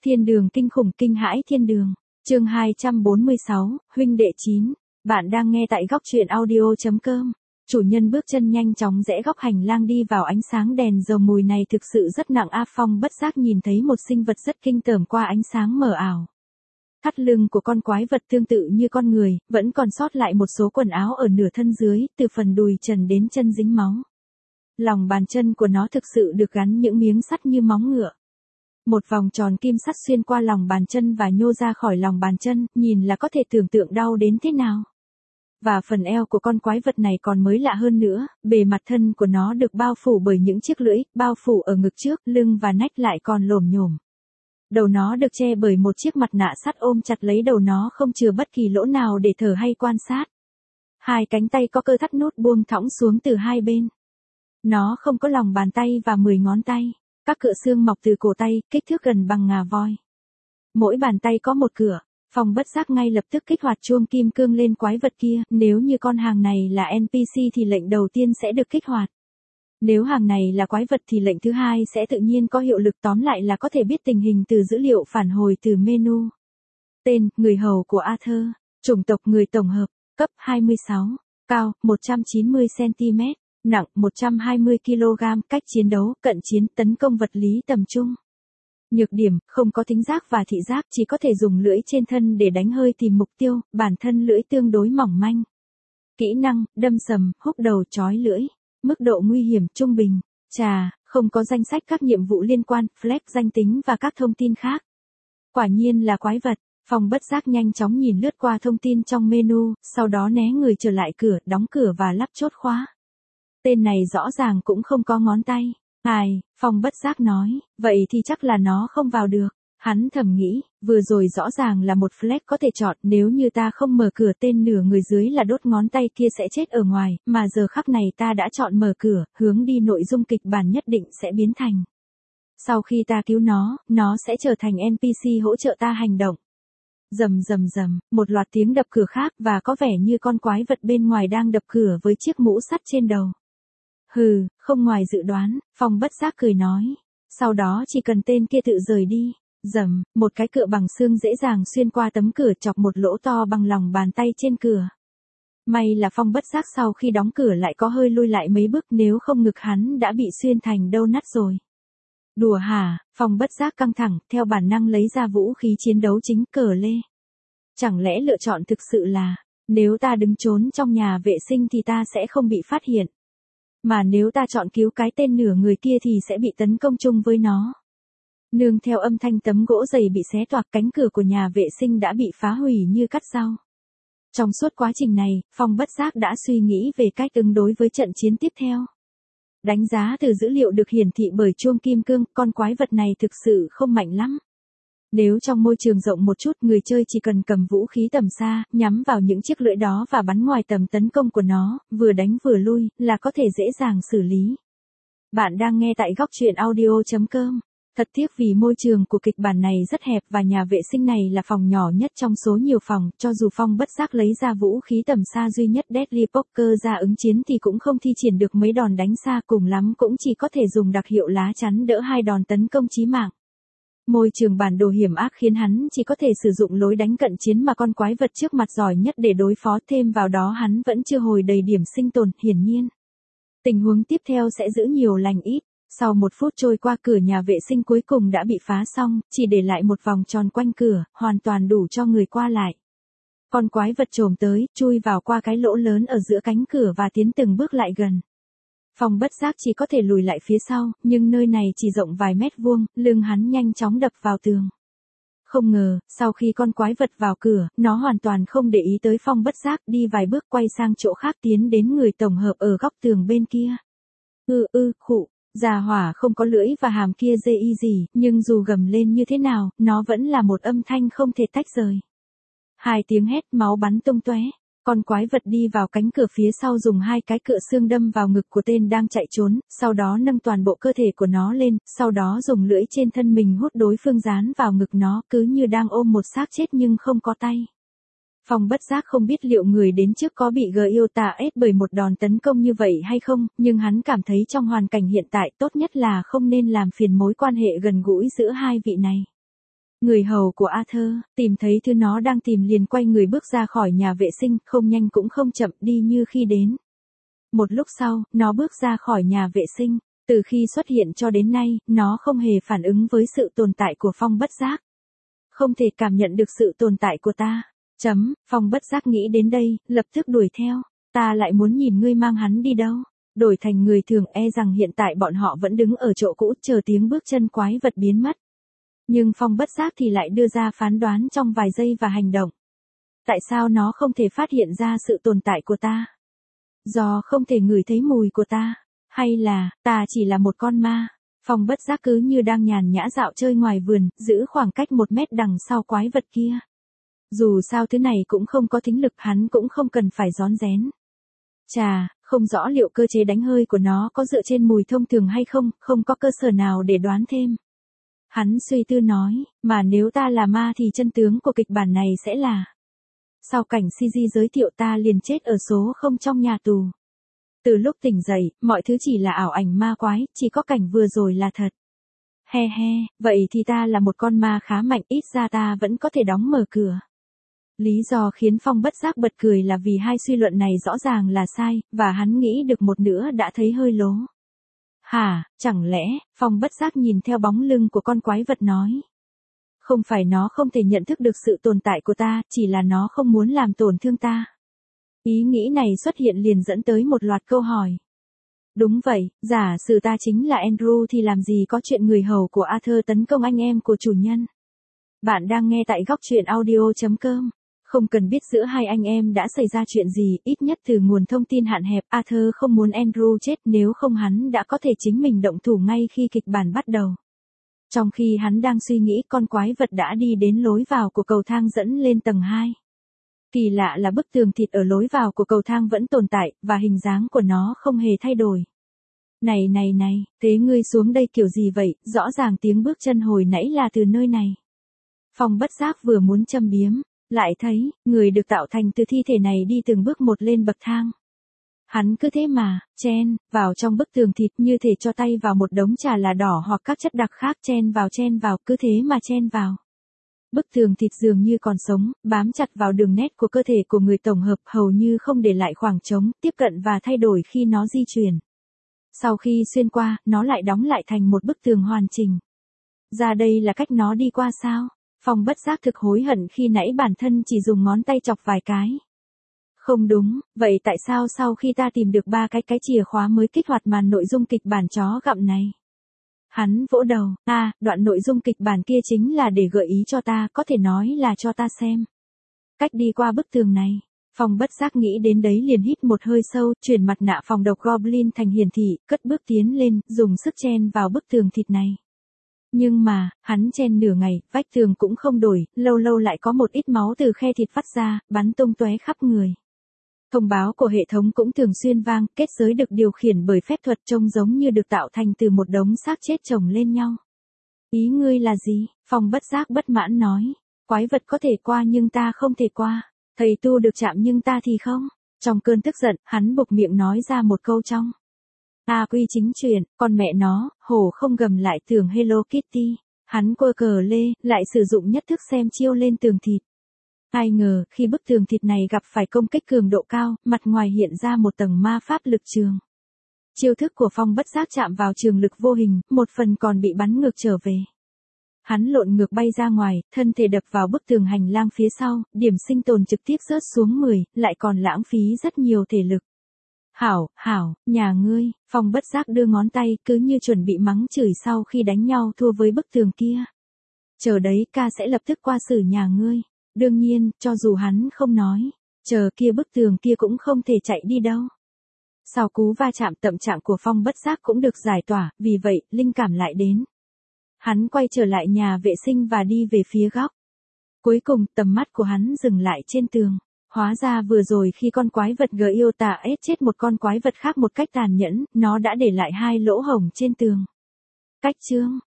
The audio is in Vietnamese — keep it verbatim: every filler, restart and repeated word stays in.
Thiên đường kinh khủng kinh hãi thiên đường. Chương hai trăm bốn mươi sáu, huynh đệ chín. Bạn đang nghe tại góc truyện audio chấm com. Chủ nhân bước chân nhanh chóng rẽ góc hành lang đi vào ánh sáng đèn dầu mùi này thực sự rất nặng. A Phong bất giác nhìn thấy một sinh vật rất kinh tởm qua ánh sáng mờ ảo. Thắt lưng của con quái vật tương tự như con người, vẫn còn sót lại một số quần áo ở nửa thân dưới, từ phần đùi trần đến chân dính máu. Lòng bàn chân của nó thực sự được gắn những miếng sắt như móng ngựa. Một vòng tròn kim sắt xuyên qua lòng bàn chân và nhô ra khỏi lòng bàn chân, nhìn là có thể tưởng tượng đau đến thế nào. Và phần eo của con quái vật này còn mới lạ hơn nữa, bề mặt thân của nó được bao phủ bởi những chiếc lưỡi, bao phủ ở ngực trước, lưng và nách lại còn lồm nhổm. Đầu nó được che bởi một chiếc mặt nạ sắt ôm chặt lấy đầu nó không chừa bất kỳ lỗ nào để thở hay quan sát. Hai cánh tay có cơ thắt nút buông thõng xuống từ hai bên. Nó không có lòng bàn tay và mười ngón tay. Các cựa xương mọc từ cổ tay, kích thước gần bằng ngà voi. Mỗi bàn tay có một cựa. Phong bất giác ngay lập tức kích hoạt chuông kim cương lên quái vật kia. Nếu như con hàng này là en pê xê thì lệnh đầu tiên sẽ được kích hoạt. Nếu hàng này là quái vật thì lệnh thứ hai sẽ tự nhiên có hiệu lực, tóm lại là có thể biết tình hình từ dữ liệu phản hồi từ menu. Tên, người hầu của Arthur. Chủng tộc người tổng hợp. Cấp hai mươi sáu. Cao, một trăm chín mươi xăng-ti-mét. Nặng, một trăm hai mươi ki lô gam. Cách chiến đấu, cận chiến, tấn công vật lý tầm trung. Nhược điểm, không có thính giác và thị giác, chỉ có thể dùng lưỡi trên thân để đánh hơi tìm mục tiêu, bản thân lưỡi tương đối mỏng manh. Kỹ năng, đâm sầm, húc đầu, chói lưỡi. Mức độ nguy hiểm, trung bình. Chà, không có danh sách các nhiệm vụ liên quan, flag danh tính và các thông tin khác. Quả nhiên là quái vật. Phong bất giác nhanh chóng nhìn lướt qua thông tin trong menu, sau đó né người trở lại cửa, đóng cửa và lắp chốt khóa. Tên này rõ ràng cũng không có ngón tay. Ai, Phong bất giác nói, vậy thì chắc là nó không vào được. Hắn thầm nghĩ, vừa rồi rõ ràng là một flag có thể chọn, nếu như ta không mở cửa tên nửa người dưới là đốt ngón tay kia sẽ chết ở ngoài, mà giờ khắc này ta đã chọn mở cửa, hướng đi nội dung kịch bản nhất định sẽ biến thành. Sau khi ta cứu nó, nó sẽ trở thành en pê xê hỗ trợ ta hành động. Rầm rầm rầm, một loạt tiếng đập cửa khác và có vẻ như con quái vật bên ngoài đang đập cửa với chiếc mũ sắt trên đầu. Hừ, không ngoài dự đoán, Phong bất giác cười nói. Sau đó chỉ cần tên kia tự rời đi. Rầm, một cái cựa bằng xương dễ dàng xuyên qua tấm cửa chọc một lỗ to bằng lòng bàn tay trên cửa. May là Phong bất giác sau khi đóng cửa lại có hơi lui lại mấy bước, nếu không ngực hắn đã bị xuyên thành donut rồi. Đùa hả, Phong bất giác căng thẳng, theo bản năng lấy ra vũ khí chiến đấu chính, cờ lê. Chẳng lẽ lựa chọn thực sự là, nếu ta đứng trốn trong nhà vệ sinh thì ta sẽ không bị phát hiện. Mà nếu ta chọn cứu cái tên nửa người kia thì sẽ bị tấn công chung với nó. Nương theo âm thanh tấm gỗ dày bị xé toạc, cánh cửa của nhà vệ sinh đã bị phá hủy như cắt rau. Trong suốt quá trình này, Phong bất giác đã suy nghĩ về cách ứng đối với trận chiến tiếp theo. Đánh giá từ dữ liệu được hiển thị bởi chuông kim cương, con quái vật này thực sự không mạnh lắm. Nếu trong môi trường rộng một chút, người chơi chỉ cần cầm vũ khí tầm xa, nhắm vào những chiếc lưỡi đó và bắn ngoài tầm tấn công của nó, vừa đánh vừa lui, là có thể dễ dàng xử lý. Bạn đang nghe tại góc truyện audio chấm com. Thật tiếc vì môi trường của kịch bản này rất hẹp và nhà vệ sinh này là phòng nhỏ nhất trong số nhiều phòng, cho dù Phong bất giác lấy ra vũ khí tầm xa duy nhất Deadly Poker ra ứng chiến thì cũng không thi triển được mấy đòn đánh xa, cùng lắm cũng chỉ có thể dùng đặc hiệu lá chắn đỡ hai đòn tấn công chí mạng. Môi trường bản đồ hiểm ác khiến hắn chỉ có thể sử dụng lối đánh cận chiến mà con quái vật trước mặt giỏi nhất để đối phó, thêm vào đó hắn vẫn chưa hồi đầy điểm sinh tồn, hiển nhiên. Tình huống tiếp theo sẽ giữ nhiều lành ít. Sau một phút trôi qua, cửa nhà vệ sinh cuối cùng đã bị phá xong, chỉ để lại một vòng tròn quanh cửa, hoàn toàn đủ cho người qua lại. Con quái vật trồm tới, chui vào qua cái lỗ lớn ở giữa cánh cửa và tiến từng bước lại gần. Phong bất giác chỉ có thể lùi lại phía sau, nhưng nơi này chỉ rộng vài mét vuông, lưng hắn nhanh chóng đập vào tường. Không ngờ, sau khi con quái vật vào cửa, nó hoàn toàn không để ý tới Phong bất giác, đi vài bước quay sang chỗ khác tiến đến người tổng hợp ở góc tường bên kia. Ư ư, khụ. Già hỏa không có lưỡi và hàm kia dê y gì, nhưng dù gầm lên như thế nào, nó vẫn là một âm thanh không thể tách rời. Hai tiếng hét, máu bắn tung tóe. Con quái vật đi vào cánh cửa phía sau, dùng hai cái cựa xương đâm vào ngực của tên đang chạy trốn, sau đó nâng toàn bộ cơ thể của nó lên, sau đó dùng lưỡi trên thân mình hút đối phương dán vào ngực nó, cứ như đang ôm một xác chết nhưng không có tay. Phong bất giác không biết liệu người đến trước có bị Giota ép bởi một đòn tấn công như vậy hay không, nhưng hắn cảm thấy trong hoàn cảnh hiện tại tốt nhất là không nên làm phiền mối quan hệ gần gũi giữa hai vị này. Người hầu của Arthur, tìm thấy thứ nó đang tìm liền quay người bước ra khỏi nhà vệ sinh, không nhanh cũng không chậm đi như khi đến. Một lúc sau, nó bước ra khỏi nhà vệ sinh. Từ khi xuất hiện cho đến nay, nó không hề phản ứng với sự tồn tại của Phong bất giác. Không thể cảm nhận được sự tồn tại của ta. Chấm, Phong bất giác nghĩ đến đây, lập tức đuổi theo. Ta lại muốn nhìn ngươi mang hắn đi đâu. Đổi thành người thường e rằng hiện tại bọn họ vẫn đứng ở chỗ cũ chờ tiếng bước chân quái vật biến mất. Nhưng Phong bất giác thì lại đưa ra phán đoán trong vài giây và hành động. Tại sao nó không thể phát hiện ra sự tồn tại của ta? Do không thể ngửi thấy mùi của ta? Hay là, ta chỉ là một con ma? Phong bất giác cứ như đang nhàn nhã dạo chơi ngoài vườn, giữ khoảng cách một mét đằng sau quái vật kia. Dù sao thứ này cũng không có thính lực, hắn cũng không cần phải rón rén. Chà, không rõ liệu cơ chế đánh hơi của nó có dựa trên mùi thông thường hay không, không có cơ sở nào để đoán thêm. Hắn suy tư nói, mà nếu ta là ma thì chân tướng của kịch bản này sẽ là. Sau cảnh xê giê giới thiệu ta liền chết ở số không trong nhà tù. Từ lúc tỉnh dậy, mọi thứ chỉ là ảo ảnh ma quái, chỉ có cảnh vừa rồi là thật. He he, vậy thì ta là một con ma khá mạnh, ít ra ta vẫn có thể đóng mở cửa. Lý do khiến Phong bất giác bật cười là vì hai suy luận này rõ ràng là sai, và hắn nghĩ được một nữa đã thấy hơi lố. Hả, chẳng lẽ, Phong bất giác nhìn theo bóng lưng của con quái vật nói. Không phải nó không thể nhận thức được sự tồn tại của ta, chỉ là nó không muốn làm tổn thương ta. Ý nghĩ này xuất hiện liền dẫn tới một loạt câu hỏi. Đúng vậy, giả sử ta chính là Andrew thì làm gì có chuyện người hầu của Arthur tấn công anh em của chủ nhân. Bạn đang nghe tại góc truyện audio chấm com. Không cần biết giữa hai anh em đã xảy ra chuyện gì, ít nhất từ nguồn thông tin hạn hẹp, Arthur không muốn Andrew chết, nếu không hắn đã có thể chính mình động thủ ngay khi kịch bản bắt đầu. Trong khi hắn đang suy nghĩ, con quái vật đã đi đến lối vào của cầu thang dẫn lên tầng hai. Kỳ lạ là bức tường thịt ở lối vào của cầu thang vẫn tồn tại, và hình dáng của nó không hề thay đổi. Này này này, thế ngươi xuống đây kiểu gì vậy, rõ ràng tiếng bước chân hồi nãy là từ nơi này. Phong bất giác vừa muốn châm biếm, lại thấy, người được tạo thành từ thi thể này đi từng bước một lên bậc thang. Hắn cứ thế mà, chen, vào trong bức tường thịt như thể cho tay vào một đống trà là đỏ hoặc các chất đặc khác, chen vào chen vào, cứ thế mà chen vào. Bức tường thịt dường như còn sống, bám chặt vào đường nét của cơ thể của người tổng hợp, hầu như không để lại khoảng trống, tiếp cận và thay đổi khi nó di chuyển. Sau khi xuyên qua, nó lại đóng lại thành một bức tường hoàn chỉnh. Ra đây là cách nó đi qua sao? Phong bất giác thực hối hận khi nãy bản thân chỉ dùng ngón tay chọc vài cái. Không đúng, vậy tại sao sau khi ta tìm được ba cái cái chìa khóa mới kích hoạt màn nội dung kịch bản chó gặm này? Hắn vỗ đầu, à, đoạn nội dung kịch bản kia chính là để gợi ý cho ta, có thể nói là cho ta xem. Cách đi qua bức tường này. Phong bất giác nghĩ đến đấy liền hít một hơi sâu, chuyển mặt nạ phòng độc Goblin thành hiển thị, cất bước tiến lên, dùng sức chen vào bức tường thịt này. Nhưng mà, hắn chen nửa ngày, vách tường cũng không đổi, lâu lâu lại có một ít máu từ khe thịt phát ra, bắn tung tóe khắp người. Thông báo của hệ thống cũng thường xuyên vang, kết giới được điều khiển bởi phép thuật trông giống như được tạo thành từ một đống xác chết chồng lên nhau. Ý ngươi là gì? Phong bất giác bất mãn nói. Quái vật có thể qua nhưng ta không thể qua. Thầy tu được chạm nhưng ta thì không. Trong cơn tức giận, hắn buộc miệng nói ra một câu trong. À quy chính truyền, con mẹ nó, hổ không gầm lại tường Hello Kitty. Hắn quơ cờ lê, lại sử dụng nhất thức xem chiêu lên tường thịt. Ai ngờ, khi bức tường thịt này gặp phải công kích cường độ cao, mặt ngoài hiện ra một tầng ma pháp lực trường. Chiêu thức của Phong bất giác chạm vào trường lực vô hình, một phần còn bị bắn ngược trở về. Hắn lộn ngược bay ra ngoài, thân thể đập vào bức tường hành lang phía sau, điểm sinh tồn trực tiếp rớt xuống mười, lại còn lãng phí rất nhiều thể lực. Hảo, hảo, nhà ngươi, Phong bất giác đưa ngón tay, cứ như chuẩn bị mắng chửi sau khi đánh nhau thua với bức tường kia. Chờ đấy, ca sẽ lập tức qua xử nhà ngươi. Đương nhiên, cho dù hắn không nói, chờ kia bức tường kia cũng không thể chạy đi đâu. Sau cú va chạm, tâm trạng của Phong bất giác cũng được giải tỏa, vì vậy, linh cảm lại đến. Hắn quay trở lại nhà vệ sinh và đi về phía góc. Cuối cùng, tầm mắt của hắn dừng lại trên tường. Hóa ra vừa rồi khi con quái vật Giota ết chết một con quái vật khác một cách tàn nhẫn, nó đã để lại hai lỗ hổng trên tường. Cách chương